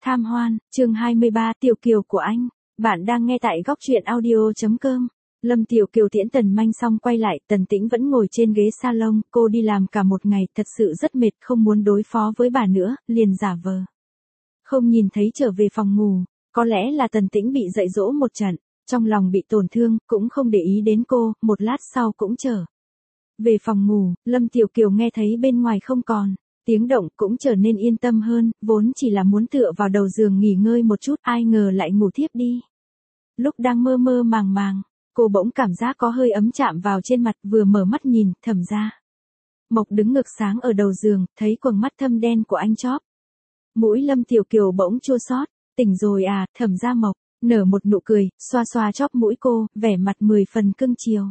Tham hoan, chương 23, Tiểu Kiều của anh. Bạn đang nghe tại góc truyện audio.com. Lâm Tiểu Kiều tiễn Tần Manh xong quay lại, Tần Tĩnh vẫn ngồi trên ghế salon, cô đi làm cả một ngày, thật sự rất mệt, không muốn đối phó với bà nữa, liền giả vờ không nhìn thấy trở về phòng ngủ. Có lẽ là Tần Tĩnh bị dạy dỗ một trận, trong lòng bị tổn thương, cũng không để ý đến cô, một lát sau cũng trở về phòng ngủ. Lâm Tiểu Kiều nghe thấy bên ngoài không còn tiếng động, cũng trở nên yên tâm hơn, vốn chỉ là muốn tựa vào đầu giường nghỉ ngơi một chút, ai ngờ lại ngủ thiếp đi. Lúc đang mơ mơ màng màng, cô bỗng cảm giác có hơi ấm chạm vào trên mặt, vừa mở mắt nhìn, Thẩm Gia Mộc đứng ngược sáng ở đầu giường, thấy quầng mắt thâm đen của anh chóp mũi Lâm Tiểu Kiều bỗng chua xót. Tỉnh rồi à? Thẩm Gia Mộc nở một nụ cười, xoa xoa chóp mũi cô, vẻ mặt 10 phần cưng chiều.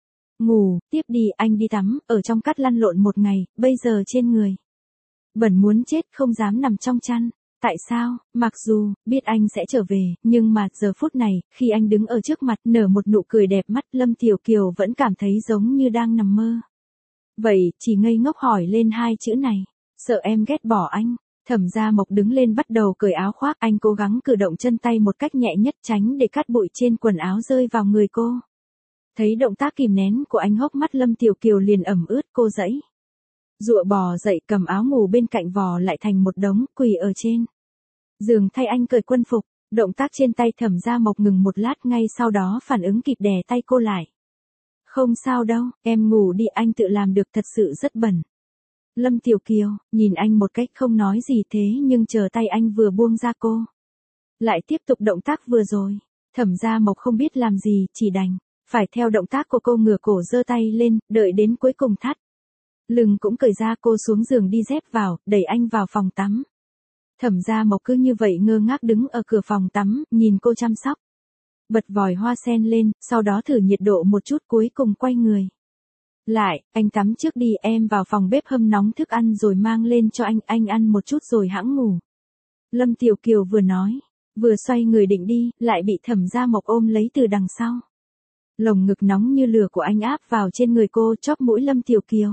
Ngủ tiếp đi, anh đi tắm, ở trong cát lăn lộn một ngày, bây giờ trên người bẩn muốn chết, không dám nằm trong chăn. Tại sao? Mặc dù biết anh sẽ trở về, nhưng mà giờ phút này, khi anh đứng ở trước mặt nở một nụ cười đẹp mắt, Lâm Tiểu Kiều vẫn cảm thấy giống như đang nằm mơ. Vậy, chỉ ngây ngốc hỏi lên hai chữ này. Sợ em ghét bỏ anh. Thẩm Gia Mộc đứng lên bắt đầu cởi áo khoác, anh cố gắng cử động chân tay một cách nhẹ nhất, tránh để cát bụi trên quần áo rơi vào người cô. Thấy động tác kìm nén của anh, hốc mắt Lâm Tiểu Kiều liền ẩm ướt, cô dãy dụa bò dậy, cầm áo ngủ bên cạnh vò lại thành một đống, quỳ ở trên giường thay anh cởi quân phục. Động tác trên tay Thẩm Gia Mộc ngừng một lát, ngay sau đó phản ứng kịp đè tay cô lại. Không sao đâu, em ngủ đi, anh tự làm được, thật sự rất bẩn. Lâm Tiểu Kiều nhìn anh một cách không nói gì, thế nhưng chờ tay anh vừa buông ra, cô lại tiếp tục động tác vừa rồi. Thẩm Gia Mộc không biết làm gì, chỉ đành phải theo động tác của cô, ngửa cổ giơ tay lên, đợi đến cuối cùng thắt lưng cũng cởi ra, cô xuống giường đi dép vào, đẩy anh vào phòng tắm. Thẩm Gia Mộc cứ như vậy ngơ ngác đứng ở cửa phòng tắm, nhìn cô chăm sóc. Bật vòi hoa sen lên, sau đó thử nhiệt độ một chút, cuối cùng quay người lại. Anh tắm trước đi, em vào phòng bếp hâm nóng thức ăn rồi mang lên cho anh ăn một chút rồi hẵng ngủ. Lâm Tiểu Kiều vừa nói, vừa xoay người định đi, lại bị Thẩm Gia Mộc ôm lấy từ đằng sau. Lồng ngực nóng như lửa của anh áp vào trên người cô, chóp mũi Lâm Tiểu Kiều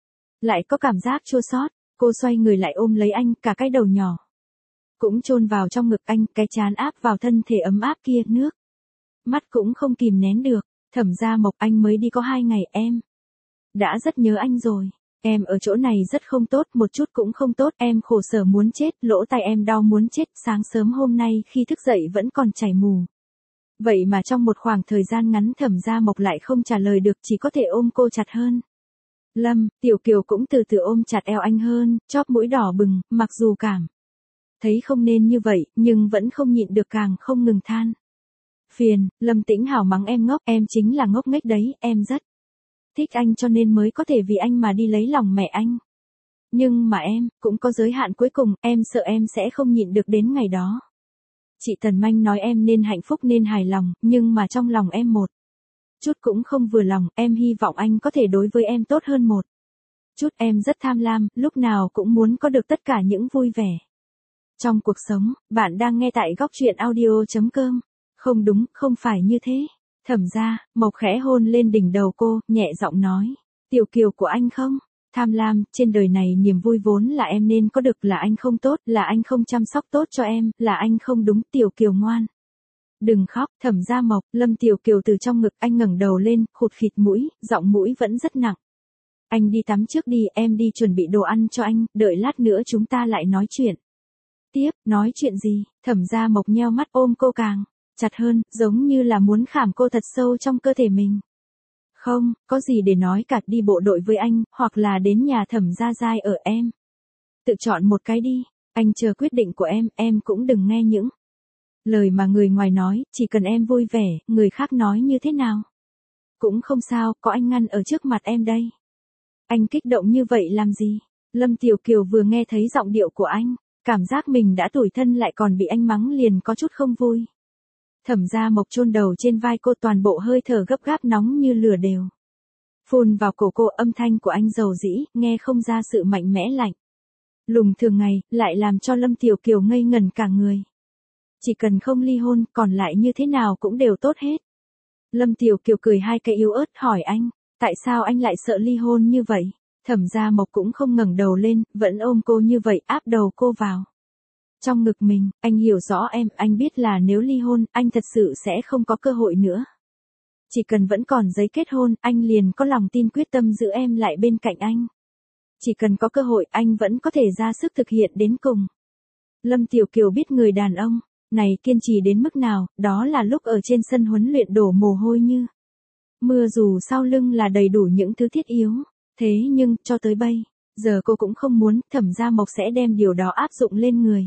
lại có cảm giác chua xót. Cô xoay người lại ôm lấy anh, cả cái đầu nhỏ cũng chôn vào trong ngực anh, cái trán áp vào thân thể ấm áp kia, nước mắt cũng không kìm nén được. Thẩm Gia Mộc, anh mới đi có 2 ngày, em đã rất nhớ anh rồi. Em ở chỗ này rất không tốt, một chút cũng không tốt, em khổ sở muốn chết, lỗ tai em đau muốn chết, sáng sớm hôm nay khi thức dậy vẫn còn chảy mù. Vậy mà trong một khoảng thời gian ngắn Thẩm Gia Mộc lại không trả lời được, chỉ có thể ôm cô chặt hơn. Lâm Tiểu Kiều cũng từ từ ôm chặt eo anh hơn, chóp mũi đỏ bừng, mặc dù cảm thấy không nên như vậy, nhưng vẫn không nhịn được, càng không ngừng than phiền. Lâm Tĩnh Hảo mắng em ngốc, em chính là ngốc nghếch đấy, em rất thích anh cho nên mới có thể vì anh mà đi lấy lòng mẹ anh. Nhưng mà em cũng có giới hạn cuối cùng, em sợ em sẽ không nhịn được đến ngày đó. Chị Tần Manh nói em nên hạnh phúc nên hài lòng, nhưng mà trong lòng em một chút cũng không vừa lòng, em hy vọng anh có thể đối với em tốt hơn một chút, em rất tham lam, lúc nào cũng muốn có được tất cả những vui vẻ trong cuộc sống. Bạn đang nghe tại góc truyện audio.com. Không đúng, không phải như thế. Thẩm Gia Mộc khẽ hôn lên đỉnh đầu cô, nhẹ giọng nói. Tiểu Kiều của anh không tham lam, trên đời này niềm vui vốn là em nên có được, là anh không tốt, là anh không chăm sóc tốt cho em, là anh không đúng. Tiểu Kiều ngoan, đừng khóc. Thẩm Gia Mộc, Lâm Tiểu Kiều từ trong ngực anh ngẩng đầu lên, khụt khịt mũi, giọng mũi vẫn rất nặng. Anh đi tắm trước đi, em đi chuẩn bị đồ ăn cho anh, đợi lát nữa chúng ta lại nói chuyện tiếp. Nói chuyện gì? Thẩm Gia Mộc nheo mắt ôm cô càng chặt hơn, giống như là muốn khảm cô thật sâu trong cơ thể mình. Không, có gì để nói cả, đi bộ đội với anh, hoặc là đến nhà Thẩm Gia Giai ở, em tự chọn một cái đi. Anh chờ quyết định của em cũng đừng nghe những lời mà người ngoài nói, chỉ cần em vui vẻ, người khác nói như thế nào cũng không sao, có anh ngăn ở trước mặt em đây. Anh kích động như vậy làm gì? Lâm Tiểu Kiều vừa nghe thấy giọng điệu của anh, cảm giác mình đã tủi thân lại còn bị anh mắng, liền có chút không vui. Thẩm Gia Mộc chôn đầu trên vai cô, toàn bộ hơi thở gấp gáp nóng như lửa đều phun vào cổ cô, âm thanh của anh dầu dĩ, nghe không ra sự mạnh mẽ lạnh lùng thường ngày, lại làm cho Lâm Tiểu Kiều ngây ngẩn cả người. Chỉ cần không ly hôn, còn lại như thế nào cũng đều tốt hết. Lâm Tiểu Kiều cười hai cái yếu ớt, hỏi anh, tại sao anh lại sợ ly hôn như vậy? Thẩm Gia Mộc cũng không ngẩng đầu lên, vẫn ôm cô như vậy, áp đầu cô vào Trong ngực mình, anh hiểu rõ em, anh biết là nếu ly hôn, anh thật sự sẽ không có cơ hội nữa. Chỉ cần vẫn còn giấy kết hôn, anh liền có lòng tin quyết tâm giữ em lại bên cạnh anh. Chỉ cần có cơ hội, anh vẫn có thể ra sức thực hiện đến cùng. Lâm Tiểu Kiều biết người đàn ông này kiên trì đến mức nào, đó là lúc ở trên sân huấn luyện đổ mồ hôi như mưa, dù sau lưng là đầy đủ những thứ thiết yếu. Thế nhưng, cho tới bây giờ cô cũng không muốn Thẩm Gia Mộc sẽ đem điều đó áp dụng lên người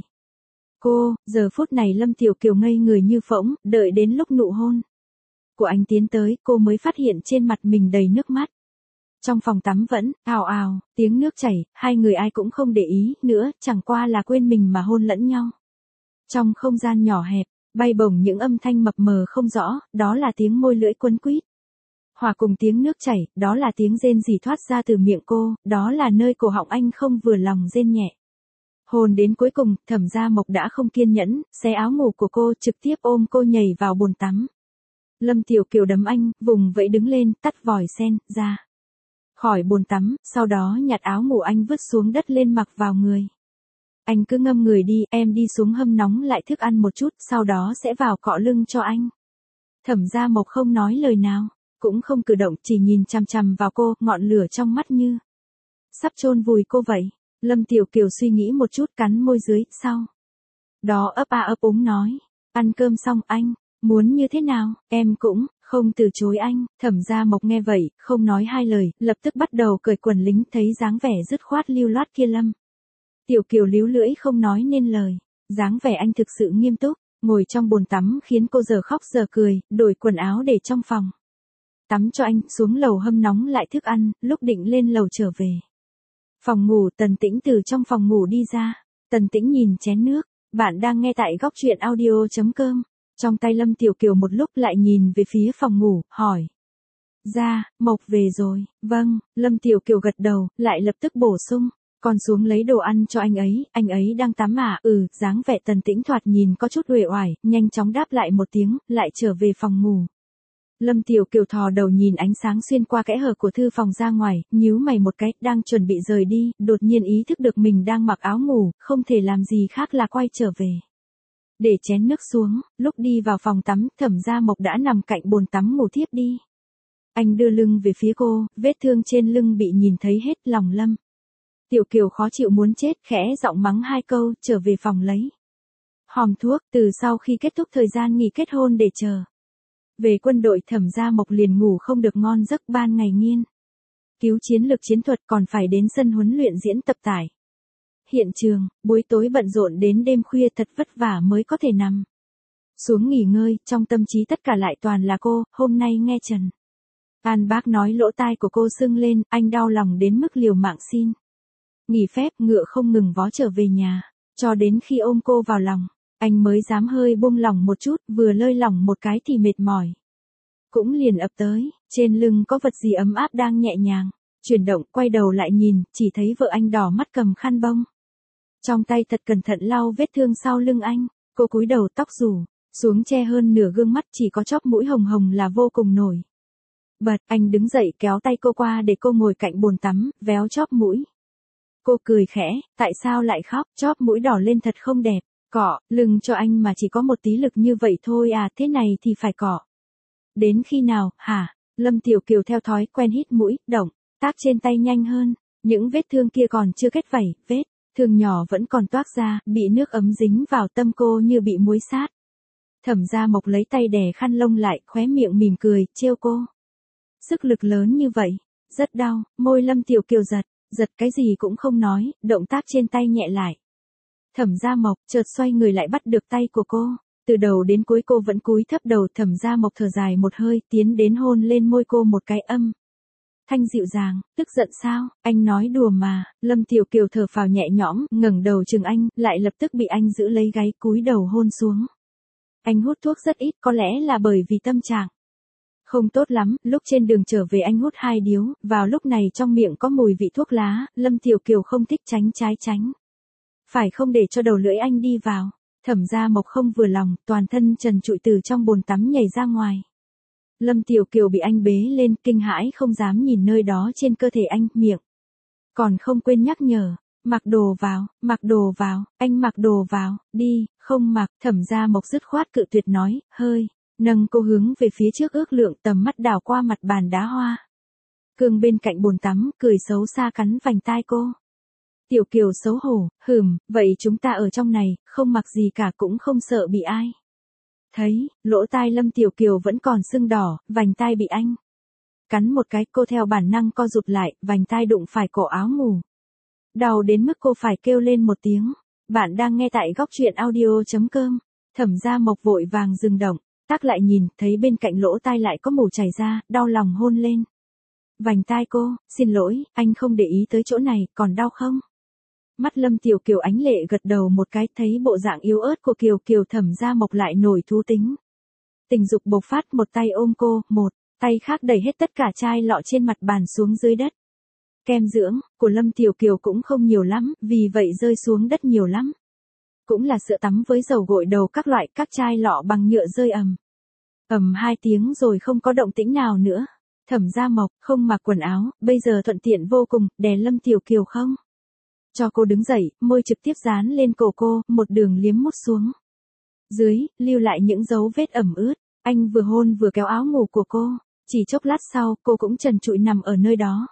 cô. Giờ phút này Lâm Tiểu Kiều ngây người như phỗng, đợi đến lúc nụ hôn của anh tiến tới, cô mới phát hiện trên mặt mình đầy nước mắt. Trong phòng tắm vẫn ào ào, tiếng nước chảy, hai người ai cũng không để ý nữa, chẳng qua là quên mình mà hôn lẫn nhau. Trong không gian nhỏ hẹp, bay bổng những âm thanh mập mờ không rõ, đó là tiếng môi lưỡi quấn quýt. Hòa cùng tiếng nước chảy, đó là tiếng rên rỉ thoát ra từ miệng cô, đó là nơi cổ họng anh không vừa lòng rên nhẹ. Hôn đến cuối cùng, Thẩm Gia Mộc đã không kiên nhẫn, xé áo ngủ của cô, trực tiếp ôm cô nhảy vào bồn tắm. Lâm Tiểu Kiều đấm anh, vùng vẫy đứng lên, tắt vòi sen, ra khỏi bồn tắm, sau đó nhặt áo ngủ anh vứt xuống đất lên mặc vào người. Anh cứ ngâm người đi, em đi xuống hâm nóng lại thức ăn một chút, sau đó sẽ vào cọ lưng cho anh. Thẩm Gia Mộc không nói lời nào, cũng không cử động, chỉ nhìn chằm chằm vào cô, ngọn lửa trong mắt như sắp chôn vùi cô vậy. Lâm Tiểu Kiều suy nghĩ một chút, cắn môi dưới, sau đó ấp a ấp úng nói, ăn cơm xong anh muốn như thế nào, em cũng không từ chối anh. Thẩm Gia Mộc nghe vậy, không nói hai lời, lập tức bắt đầu cởi quần lính, thấy dáng vẻ dứt khoát lưu loát kia Lâm Tiểu Kiều líu lưỡi không nói nên lời. Dáng vẻ anh thực sự nghiêm túc, ngồi trong bồn tắm khiến cô giờ khóc giờ cười, đổi quần áo để trong phòng tắm cho anh, xuống lầu hâm nóng lại thức ăn, lúc định lên lầu trở về phòng ngủ, Tần Tĩnh từ trong phòng ngủ đi ra. Tần Tĩnh nhìn chén nước. Bạn đang nghe tại góc truyện audio.com. Trong tay Lâm Tiểu Kiều một lúc lại nhìn về phía phòng ngủ, hỏi. Ra, Mộc về rồi. Vâng, Lâm Tiểu Kiều gật đầu, lại lập tức bổ sung. Con xuống lấy đồ ăn cho anh ấy đang tắm à? Dáng vẻ Tần Tĩnh thoạt nhìn có chút uể oải, nhanh chóng đáp lại một tiếng, lại trở về phòng ngủ. Lâm Tiểu Kiều thò đầu nhìn ánh sáng xuyên qua kẽ hở của thư phòng ra ngoài, nhíu mày một cái, đang chuẩn bị rời đi, đột nhiên ý thức được mình đang mặc áo ngủ, không thể làm gì khác là quay trở về. Để chén nước xuống, lúc đi vào phòng tắm, Thẩm Gia Mộc đã nằm cạnh bồn tắm ngủ thiếp đi. Anh đưa lưng về phía cô, vết thương trên lưng bị nhìn thấy hết, lòng Lâm Tiểu Kiều khó chịu muốn chết, khẽ giọng mắng hai câu, trở về phòng lấy hòm thuốc. Từ sau khi kết thúc thời gian nghỉ kết hôn để chờ về quân đội, Thẩm Gia Mộc liền ngủ không được ngon giấc, ban ngày nghiên cứu chiến lược chiến thuật, còn phải đến sân huấn luyện diễn tập tải hiện trường, buổi tối bận rộn đến đêm khuya, thật vất vả mới có thể nằm xuống nghỉ ngơi, trong tâm trí tất cả lại toàn là cô. Hôm nay nghe Trần An Bác nói, lỗ tai của cô sưng lên, anh đau lòng đến mức liều mạng xin nghỉ phép, ngựa không ngừng vó trở về nhà, cho đến khi ôm cô vào lòng, anh mới dám hơi buông lỏng một chút, vừa lơi lỏng một cái thì mệt mỏi cũng liền ập tới. Trên lưng có vật gì ấm áp đang nhẹ nhàng chuyển động, quay đầu lại nhìn, chỉ thấy vợ anh đỏ mắt cầm khăn bông trong tay, thật cẩn thận lau vết thương sau lưng anh. Cô cúi đầu, tóc rủ xuống che hơn nửa gương mặt, chỉ có chóp mũi hồng hồng là vô cùng nổi bật. Anh đứng dậy kéo tay cô qua để cô ngồi cạnh bồn tắm, véo chóp mũi. Cô cười khẽ, tại sao lại khóc, chóp mũi đỏ lên thật không đẹp. Cọ lưng cho anh mà chỉ có một tí lực như vậy thôi à, thế này thì phải cọ đến khi nào hả? Lâm Tiểu Kiều theo thói quen hít mũi, động tác trên tay nhanh hơn. Những vết thương kia còn chưa kết vảy, vết thương nhỏ vẫn còn toác ra, bị nước ấm dính vào tâm cô như bị muối sát. Thẩm Gia Mộc lấy tay đè khăn lông lại, khóe miệng mỉm cười, trêu cô. Sức lực lớn như vậy, rất đau. Môi Lâm Tiểu Kiều giật cái gì cũng không nói, động tác trên tay nhẹ lại. Thẩm Gia Mộc chợt xoay người lại bắt được tay của cô. Từ đầu đến cuối cô vẫn cúi thấp đầu. Thẩm Gia Mộc thở dài một hơi, tiến đến hôn lên môi cô một cái âm thanh dịu dàng. Tức giận sao? Anh nói đùa mà. Lâm Tiểu Kiều thở phào nhẹ nhõm, ngẩng đầu chừng anh, lại lập tức bị anh giữ lấy gáy, cúi đầu hôn xuống. Anh hút thuốc rất ít, có lẽ là bởi vì tâm trạng không tốt lắm. Lúc trên đường trở về anh hút 2 điếu, vào lúc này trong miệng có mùi vị thuốc lá. Lâm Tiểu Kiều không thích, tránh trái tránh phải, không để cho đầu lưỡi anh đi vào. Thẩm Gia Mộc không vừa lòng, toàn thân trần trụi từ trong bồn tắm nhảy ra ngoài. Lâm Tiểu Kiều bị anh bế lên, kinh hãi không dám nhìn nơi đó trên cơ thể anh, miệng còn không quên nhắc nhở, mặc đồ vào, anh mặc đồ vào, đi, không mặc, Thẩm Gia Mộc dứt khoát cự tuyệt nói, hơi, nâng cô hướng về phía trước ước lượng tầm mắt đảo qua mặt bàn đá hoa. Cương bên cạnh bồn tắm, cười xấu xa cắn vành tai cô. Tiểu Kiều xấu hổ, vậy chúng ta ở trong này, không mặc gì cả cũng không sợ bị ai. Thấy, lỗ tai Lâm Tiểu Kiều vẫn còn sưng đỏ, vành tai bị anh cắn một cái, cô theo bản năng co rụt lại, vành tai đụng phải cổ áo ngủ. Đau đến mức cô phải kêu lên một tiếng. Bạn đang nghe tại góc truyện audio.com. Thẩm Gia Mộc vội vàng dừng động, tác lại nhìn, thấy bên cạnh lỗ tai lại có mủ chảy ra, đau lòng hôn lên vành tai cô, xin lỗi, anh không để ý tới chỗ này, còn đau không? Mắt Lâm Tiểu Kiều ánh lệ gật đầu một cái, thấy bộ dạng yếu ớt của Kiều Kiều, Thẩm Gia Mộc lại nổi thú tính. Tình dục bộc phát, một tay ôm cô, một tay khác đẩy hết tất cả chai lọ trên mặt bàn xuống dưới đất. Kem dưỡng của Lâm Tiểu Kiều cũng không nhiều lắm, vì vậy rơi xuống đất nhiều lắm. Cũng là sữa tắm với dầu gội đầu các loại, các chai lọ bằng nhựa rơi ầm 2 tiếng rồi không có động tĩnh nào nữa. Thẩm Gia Mộc không mặc quần áo, bây giờ thuận tiện vô cùng, đè Lâm Tiểu Kiều không cho cô đứng dậy, môi trực tiếp dán lên cổ cô, một đường liếm mút xuống dưới, lưu lại những dấu vết ẩm ướt. Anh vừa hôn vừa kéo áo ngủ của cô, chỉ chốc lát sau, cô cũng trần trụi nằm ở nơi đó.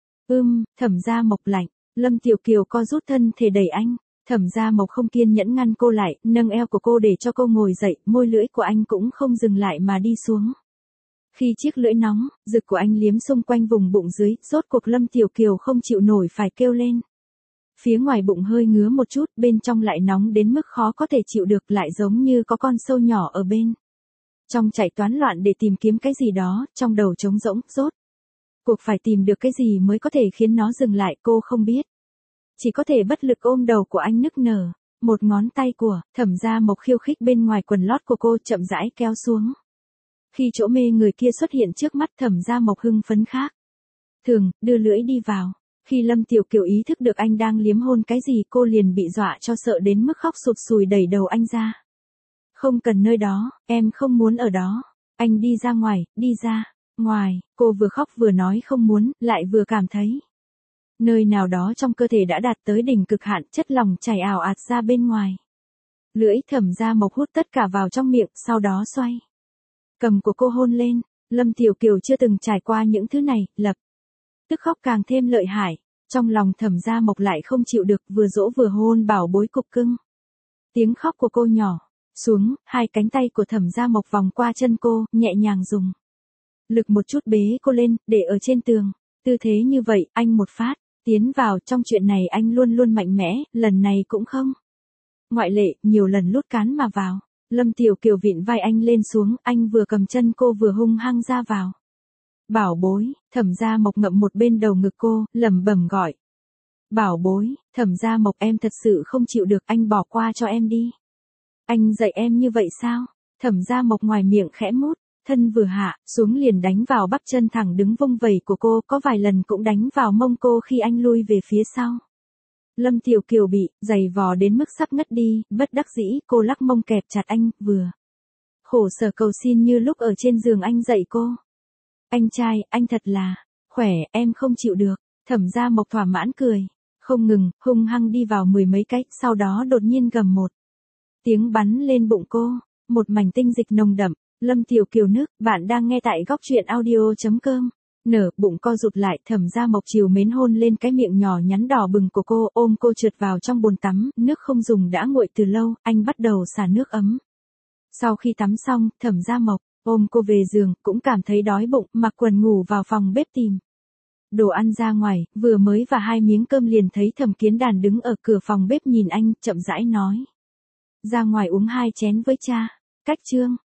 Thẩm Gia Mộc lạnh, Lâm Tiểu Kiều co rút thân thể đẩy anh. Thẩm Gia Mộc không kiên nhẫn ngăn cô lại, nâng eo của cô để cho cô ngồi dậy, môi lưỡi của anh cũng không dừng lại mà đi xuống. Khi chiếc lưỡi nóng, rực của anh liếm xung quanh vùng bụng dưới, rốt cuộc Lâm Tiểu Kiều không chịu nổi phải kêu lên. Phía ngoài bụng hơi ngứa một chút, bên trong lại nóng đến mức khó có thể chịu được, lại giống như có con sâu nhỏ ở bên trong chạy toán loạn để tìm kiếm cái gì đó, trong đầu trống rỗng, rốt cuộc phải tìm được cái gì mới có thể khiến nó dừng lại, cô không biết. Chỉ có thể bất lực ôm đầu của anh nức nở. Một ngón tay của Thẩm Gia Mộc khiêu khích bên ngoài quần lót của cô, chậm rãi kéo xuống. Khi chỗ mê người kia xuất hiện trước mắt, Thẩm Gia Mộc hưng phấn khác thường, đưa lưỡi đi vào. Khi Lâm Tiểu Kiều ý thức được anh đang liếm hôn cái gì, cô liền bị dọa cho sợ đến mức khóc sụt sùi đẩy đầu anh ra. Không cần nơi đó, em không muốn ở đó. Anh đi ra ngoài, đi ra ngoài. Cô vừa khóc vừa nói không muốn, lại vừa cảm thấy nơi nào đó trong cơ thể đã đạt tới đỉnh cực hạn, chất lỏng chảy ào ạt ra bên ngoài. Lưỡi Thẩm Gia Mộc hút tất cả vào trong miệng, sau đó xoay cầm của cô hôn lên. Lâm Tiểu Kiều chưa từng trải qua những thứ này, lập tức khóc càng thêm lợi hại. Trong lòng Thẩm Gia Mộc lại không chịu được, vừa dỗ vừa hôn bảo bối cục cưng. Tiếng khóc của cô nhỏ xuống, hai cánh tay của Thẩm Gia Mộc vòng qua chân cô, nhẹ nhàng dùng lực một chút bế cô lên, để ở trên tường. Tư thế như vậy, anh một phát tiến vào. Trong chuyện này anh luôn luôn mạnh mẽ, lần này cũng không ngoại lệ, nhiều lần lút cán mà vào. Lâm Tiểu Kiều vịn vai anh lên xuống, anh vừa cầm chân cô vừa hung hăng ra vào. Bảo bối, Thẩm Gia Mộc ngậm một bên đầu ngực cô, lẩm bẩm gọi. Bảo bối, Thẩm Gia Mộc, em thật sự không chịu được, anh bỏ qua cho em đi. Anh dạy em như vậy sao? Thẩm Gia Mộc ngoài miệng khẽ mút, thân vừa hạ xuống liền đánh vào bắp chân thẳng đứng vung vẩy của cô, có vài lần cũng đánh vào mông cô khi anh lui về phía sau. Lâm Tiểu Kiều bị giày vò đến mức sắp ngất đi, bất đắc dĩ, cô lắc mông kẹp chặt anh, vừa khổ sở cầu xin như lúc ở trên giường anh dạy cô. Anh trai, anh thật là khỏe, em không chịu được. Thẩm Gia Mộc thỏa mãn cười, không ngừng, hung hăng đi vào mười mấy cái, sau đó đột nhiên gầm một tiếng bắn lên bụng cô, một mảnh tinh dịch nồng đậm. Lâm Tiểu Kiều nước, bạn đang nghe tại góc truyện audio.com. Nở bụng co rụt lại, Thẩm Gia Mộc trìu mến hôn lên cái miệng nhỏ nhắn đỏ bừng của cô, ôm cô trượt vào trong bồn tắm, nước không dùng đã nguội từ lâu, anh bắt đầu xả nước ấm. Sau khi tắm xong, Thẩm Gia Mộc ôm cô về giường, cũng cảm thấy đói bụng, mặc quần ngủ vào phòng bếp tìm đồ ăn ra ngoài, vừa mới và 2 miếng cơm liền thấy Thẩm Kiến Đàn đứng ở cửa phòng bếp nhìn anh, chậm rãi nói. Ra ngoài uống 2 chén với cha. Cách chương.